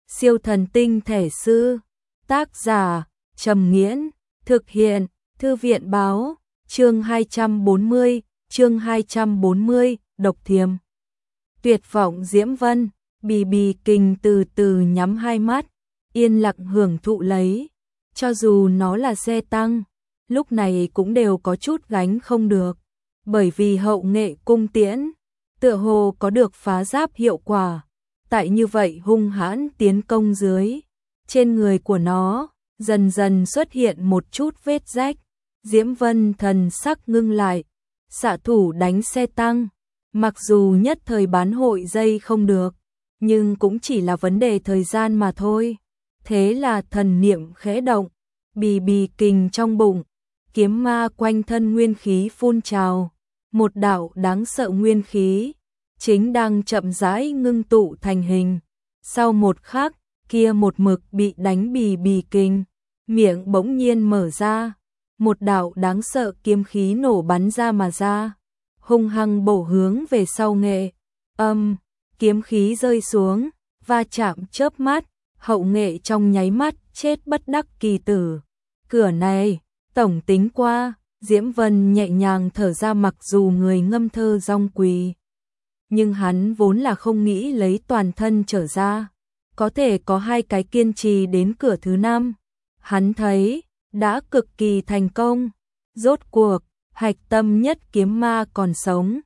Siêu thần tinh thể sư. Tác giả Trầm Nghiễn. Thực hiện Thư viện báo. Chương 240, độc thiềm. Tuyệt vọng Diễm Vân. Bì bì kình từ từ nhắm hai mắt, yên lặng hưởng thụ lấy. Cho dù nó là xe tăng, lúc này cũng đều có chút gánh không được. Bởi vì hậu nghệ cung tiễn, tựa hồ có được phá giáp hiệu quả. Tại như vậy hung hãn tiến công dưới, trên người của nó dần dần xuất hiện một chút vết rách. Diễm Vân thần sắc ngưng lại, xạ thủ đánh xe tăng, mặc dù nhất thời bán hội dây không được, nhưng cũng chỉ là vấn đề thời gian mà thôi. Thế là thần niệm khẽ động, bì bì kình trong bụng, kiếm ma quanh thân nguyên khí phun trào, một đạo đáng sợ nguyên khí chính đang chậm rãi ngưng tụ thành hình. Sau một khắc, kia một mực bị đánh bì bì kình, miệng bỗng nhiên mở ra, một đạo đáng sợ kiếm khí nổ bắn ra mà ra, hung hăng bổ hướng về sau nghệ. Kiếm khí rơi xuống, va chạm chớp mắt, hậu nghệ trong nháy mắt chết bất đắc kỳ tử. Cửa này, tổng tính qua, Diễm Vân nhẹ nhàng thở ra, mặc dù người ngâm thơ rong quỳ, nhưng hắn vốn là không nghĩ lấy toàn thân trở ra, có thể có hai cái kiên trì đến cửa thứ 5. Hắn thấy, đã cực kỳ thành công. Rốt cuộc, hạch tâm nhất kiếm ma còn sống.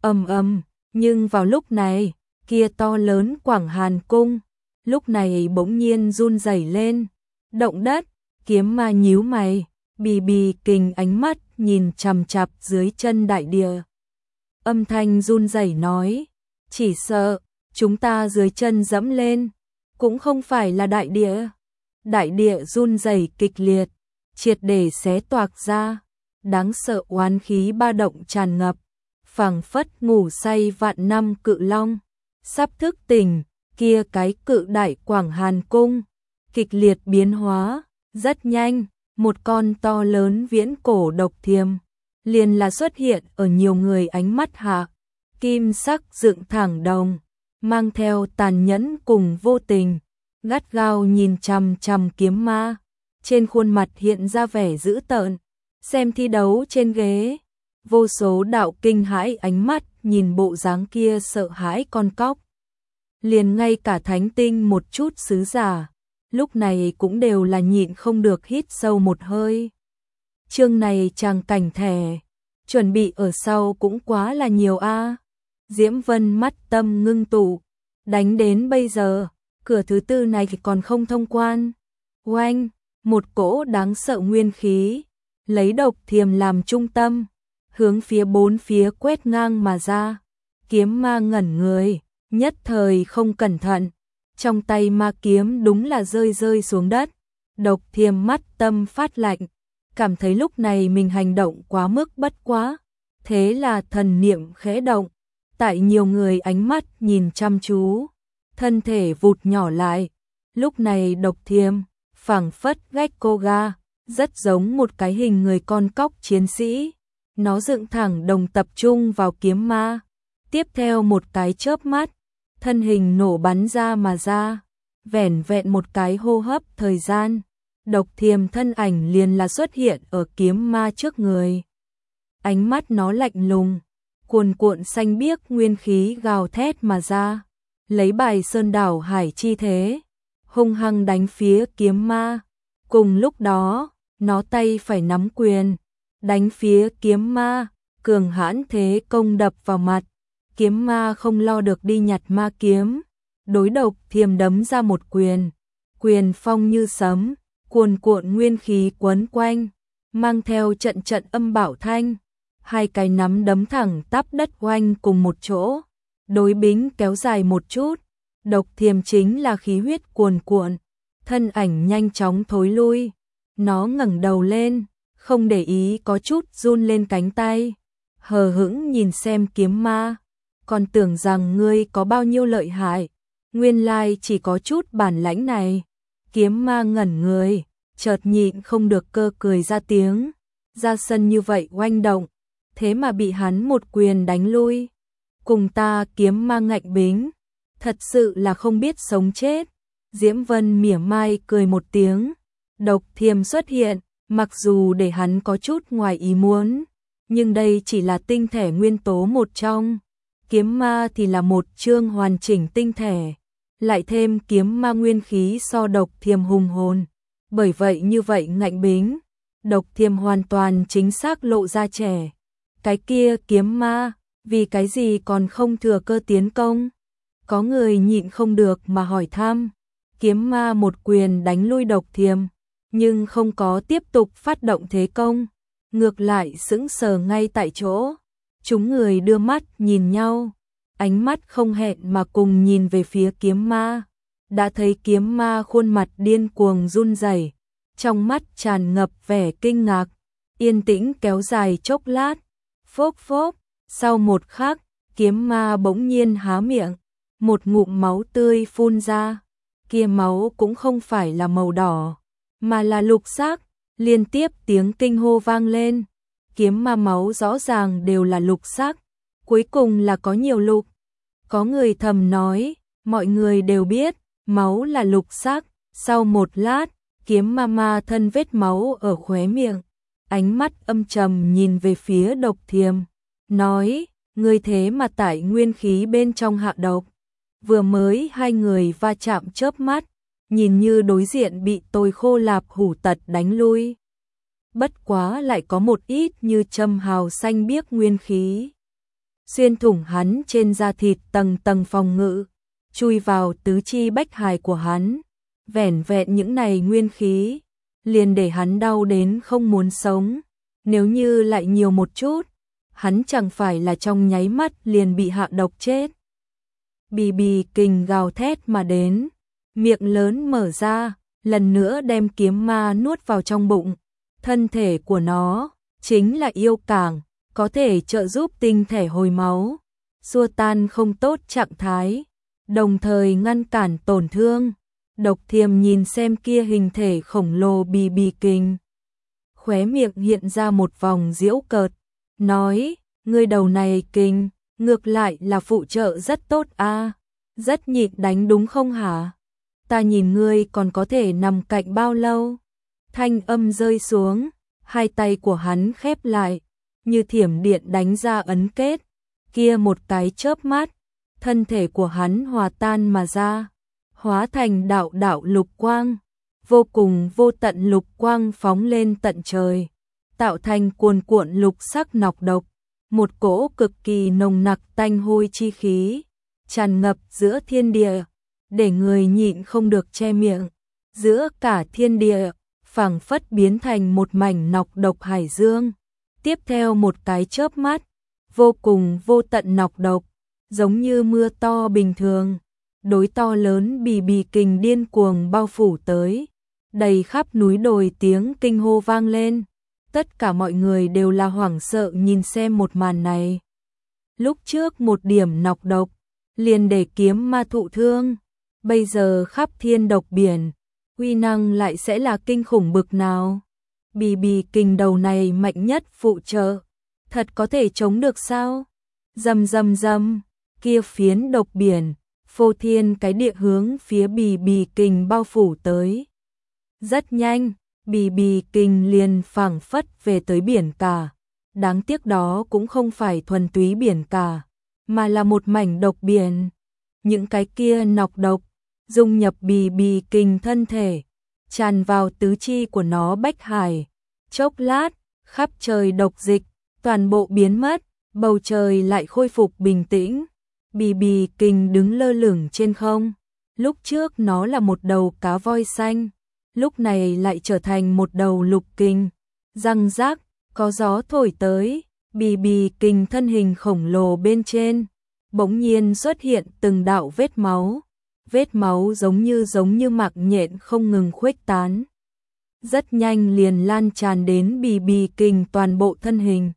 Nhưng vào lúc này, kia to lớn Quảng Hàn Cung, lúc này bỗng nhiên run rẩy lên. Động đất, kiếm ma nhíu mày, bì bì kình ánh mắt nhìn chằm chằm dưới chân đại địa. Âm thanh run rẩy nói, chỉ sợ, chúng ta dưới chân dẫm lên, cũng không phải là đại địa. Đại địa run rẩy kịch liệt, triệt để xé toạc ra, đáng sợ oán khí ba động tràn ngập, phảng phất ngủ say vạn năm cự long, sắp thức tỉnh. Kia cái cự đại Quảng Hàn Cung, kịch liệt biến hóa, rất nhanh, một con to lớn viễn cổ độc thiềm, liền là xuất hiện ở nhiều người ánh mắt hạ, kim sắc dựng thẳng đồng, mang theo tàn nhẫn cùng vô tình, gắt gao nhìn chằm chằm kiếm ma, trên khuôn mặt hiện ra vẻ dữ tợn. Xem thi đấu trên ghế, vô số đạo kinh hãi ánh mắt nhìn bộ dáng kia sợ hãi con cóc. Liền ngay cả thánh tinh một chút sứ giả, lúc này cũng đều là nhịn không được hít sâu một hơi. Chương này tràng cảnh thẻ, chuẩn bị ở sau cũng quá là nhiều a. Diễm Vân mắt tâm ngưng tụ, đánh đến bây giờ, cửa thứ 4 này còn không thông quan. Oanh, một cỗ đáng sợ nguyên khí, lấy độc thiềm làm trung tâm, hướng phía bốn phía quét ngang mà ra. Kiếm ma ngẩn người, nhất thời không cẩn thận, trong tay ma kiếm đúng là rơi xuống đất. Độc thiềm mắt tâm phát lạnh, cảm thấy lúc này mình hành động quá mức bất quá, thế là thần niệm khẽ động, tại nhiều người ánh mắt nhìn chăm chú, thân thể vụt nhỏ lại. Lúc này độc thiềm phảng phất Gekkoga, rất giống một cái hình người con cóc chiến sĩ, nó dựng thẳng đồng tập trung vào kiếm ma. Tiếp theo một cái chớp mắt, thân hình nổ bắn ra mà ra, vẻn vẹn một cái hô hấp thời gian, độc thiềm thân ảnh liền là xuất hiện ở kiếm ma trước người. Ánh mắt nó lạnh lùng, cuồn cuộn xanh biếc nguyên khí gào thét mà ra, lấy bài sơn đảo hải chi thế, hung hăng đánh phía kiếm ma. Cùng lúc đó, nó tay phải nắm quyền, đánh phía kiếm ma, cường hãn thế công đập vào mặt. Kiếm ma không lo được đi nhặt ma kiếm, đối độc thiềm đấm ra một quyền, quyền phong như sấm, cuồn cuộn nguyên khí quấn quanh, mang theo trận trận âm bảo thanh. Hai cái nắm đấm thẳng tắp đất oanh cùng một chỗ, đối bính kéo dài một chút, độc thiềm chính là khí huyết cuồn cuộn, thân ảnh nhanh chóng thối lui. Nó ngẩng đầu lên, không để ý có chút run lên cánh tay, hờ hững nhìn xem kiếm ma. Còn tưởng rằng ngươi có bao nhiêu lợi hại, nguyên lai chỉ có chút bản lãnh này. Kiếm ma ngẩn người, chợt nhịn không được cơ cười ra tiếng. Ra sân như vậy oanh động, thế mà bị hắn một quyền đánh lui. Cùng ta kiếm ma ngạnh bính, thật sự là không biết sống chết. Diễm Vân mỉa mai cười một tiếng, độc thiềm xuất hiện, mặc dù để hắn có chút ngoài ý muốn, nhưng đây chỉ là tinh thể nguyên tố một trong. Kiếm ma thì là một chương hoàn chỉnh tinh thể, lại thêm kiếm ma nguyên khí so độc thiềm hùng hồn. Bởi vậy như vậy ngạnh bính, độc thiềm hoàn toàn chính xác lộ ra trẻ. Cái kia kiếm ma, vì cái gì còn không thừa cơ tiến công? Có người nhịn không được mà hỏi thăm. Kiếm ma một quyền đánh lui độc thiềm, nhưng không có tiếp tục phát động thế công, ngược lại sững sờ ngay tại chỗ. Chúng người đưa mắt nhìn nhau, ánh mắt không hẹn mà cùng nhìn về phía kiếm ma. Đã thấy kiếm ma khuôn mặt điên cuồng run rẩy, trong mắt tràn ngập vẻ kinh ngạc. Yên tĩnh kéo dài chốc lát, phốc phốc, sau một khắc, kiếm ma bỗng nhiên há miệng, một ngụm máu tươi phun ra. Kia máu cũng không phải là màu đỏ, mà là lục sắc. Liên tiếp tiếng kinh hô vang lên. Kiếm ma máu rõ ràng đều là lục sắc, cuối cùng là có nhiều lục. Có người thầm nói, mọi người đều biết, máu là lục sắc. Sau một lát, kiếm ma thân vết máu ở khóe miệng, ánh mắt âm trầm nhìn về phía độc thiềm, nói, ngươi thế mà tại nguyên khí bên trong hạ độc. Vừa mới hai người va chạm chớp mắt, nhìn như đối diện bị tôi khô lạp hủ tật đánh lui. Bất quá lại có một ít như châm hào xanh biếc nguyên khí. Xuyên thủng hắn trên da thịt tầng tầng phòng ngự, chui vào tứ chi bách hài của hắn. Vẻn vẹn những này nguyên khí, liền để hắn đau đến không muốn sống. Nếu như lại nhiều một chút, hắn chẳng phải là trong nháy mắt liền bị hạ độc chết. Bì bì kình gào thét mà đến, miệng lớn mở ra, lần nữa đem kiếm ma nuốt vào trong bụng. Thân thể của nó chính là yêu cảng, có thể trợ giúp tinh thể hồi máu, xua tan không tốt trạng thái, đồng thời ngăn cản tổn thương. Độc thiềm nhìn xem kia hình thể khổng lồ bì bì kình, khóe miệng hiện ra một vòng giễu cợt, nói, ngươi đầu này kình, ngược lại là phụ trợ rất tốt a, rất nhịn đánh đúng không hả? Ta nhìn ngươi còn có thể nằm cạnh bao lâu? Thanh âm rơi xuống, hai tay của hắn khép lại, như thiểm điện đánh ra ấn kết. Kia một cái chớp mắt, thân thể của hắn hòa tan mà ra, hóa thành đạo đạo lục quang, vô cùng vô tận lục quang phóng lên tận trời, tạo thành cuồn cuộn lục sắc nọc độc, một cỗ cực kỳ nồng nặc tanh hôi chi khí, tràn ngập giữa thiên địa, để người nhịn không được che miệng. Giữa cả thiên địa, phảng phất biến thành một mảnh nọc độc hải dương. Tiếp theo một cái chớp mắt, vô cùng vô tận nọc độc, giống như mưa to bình thường, đối to lớn bì bì kình điên cuồng bao phủ tới. Đầy khắp núi đồi tiếng kinh hô vang lên. Tất cả mọi người đều là hoảng sợ nhìn xem một màn này. Lúc trước một điểm nọc độc, liền để kiếm ma thụ thương. Bây giờ khắp thiên độc biển, uy năng lại sẽ là kinh khủng bực nào. Bì bì kình đầu này mạnh nhất phụ trợ, thật có thể chống được sao? Rầm rầm rầm, kia phiến độc biển, phô thiên cái địa hướng phía bì bì kình bao phủ tới. Rất nhanh, bì bì kình liền phảng phất về tới biển cả. Đáng tiếc đó cũng không phải thuần túy biển cả, mà là một mảnh độc biển. Những cái kia nọc độc, dung nhập bì bì kình thân thể, tràn vào tứ chi của nó bách hải. Chốc lát, khắp trời độc dịch, toàn bộ biến mất, bầu trời lại khôi phục bình tĩnh. Bì bì kình đứng lơ lửng trên không. Lúc trước nó là một đầu cá voi xanh, lúc này lại trở thành một đầu lục kình. Răng rác, có gió thổi tới, bì bì kình thân hình khổng lồ bên trên, bỗng nhiên xuất hiện từng đạo vết máu. Vết máu giống như mạc nhện không ngừng khuếch tán. Rất nhanh liền lan tràn đến bì bì kình toàn bộ thân hình.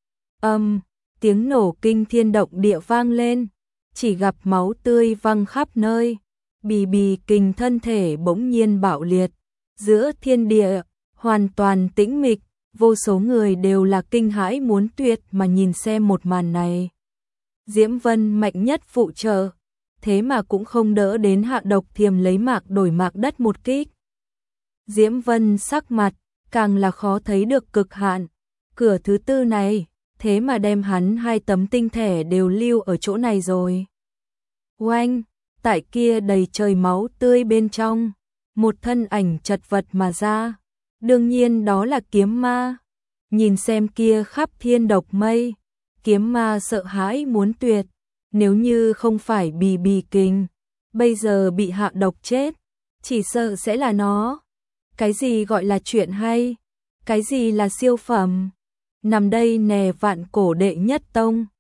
Tiếng nổ kinh thiên động địa vang lên, chỉ gặp máu tươi văng khắp nơi. Bì bì kình thân thể bỗng nhiên bạo liệt. Giữa thiên địa, hoàn toàn tĩnh mịch, vô số người đều là kinh hãi muốn tuyệt mà nhìn xem một màn này. Diễm Vân mạnh nhất phụ trợ, thế mà cũng không đỡ đến Hạ Độc Thiềm lấy mạc đổi mạc đất một kích. Diễm Vân sắc mặt, càng là khó thấy được cực hạn. Cửa thứ tư này, thế mà đem hắn 2 tấm tinh thể đều lưu ở chỗ này rồi. Oanh, tại kia đầy trời máu tươi bên trong, một thân ảnh chật vật mà ra. Đương nhiên đó là kiếm ma. Nhìn xem kia khắp thiên độc mây, kiếm ma sợ hãi muốn tuyệt. Nếu như không phải Bì Bì Kình, bây giờ bị hạ độc chết, chỉ sợ sẽ là nó. Cái gì gọi là chuyện hay? Cái gì là siêu phẩm? Nằm đây nè vạn cổ đệ nhất tông,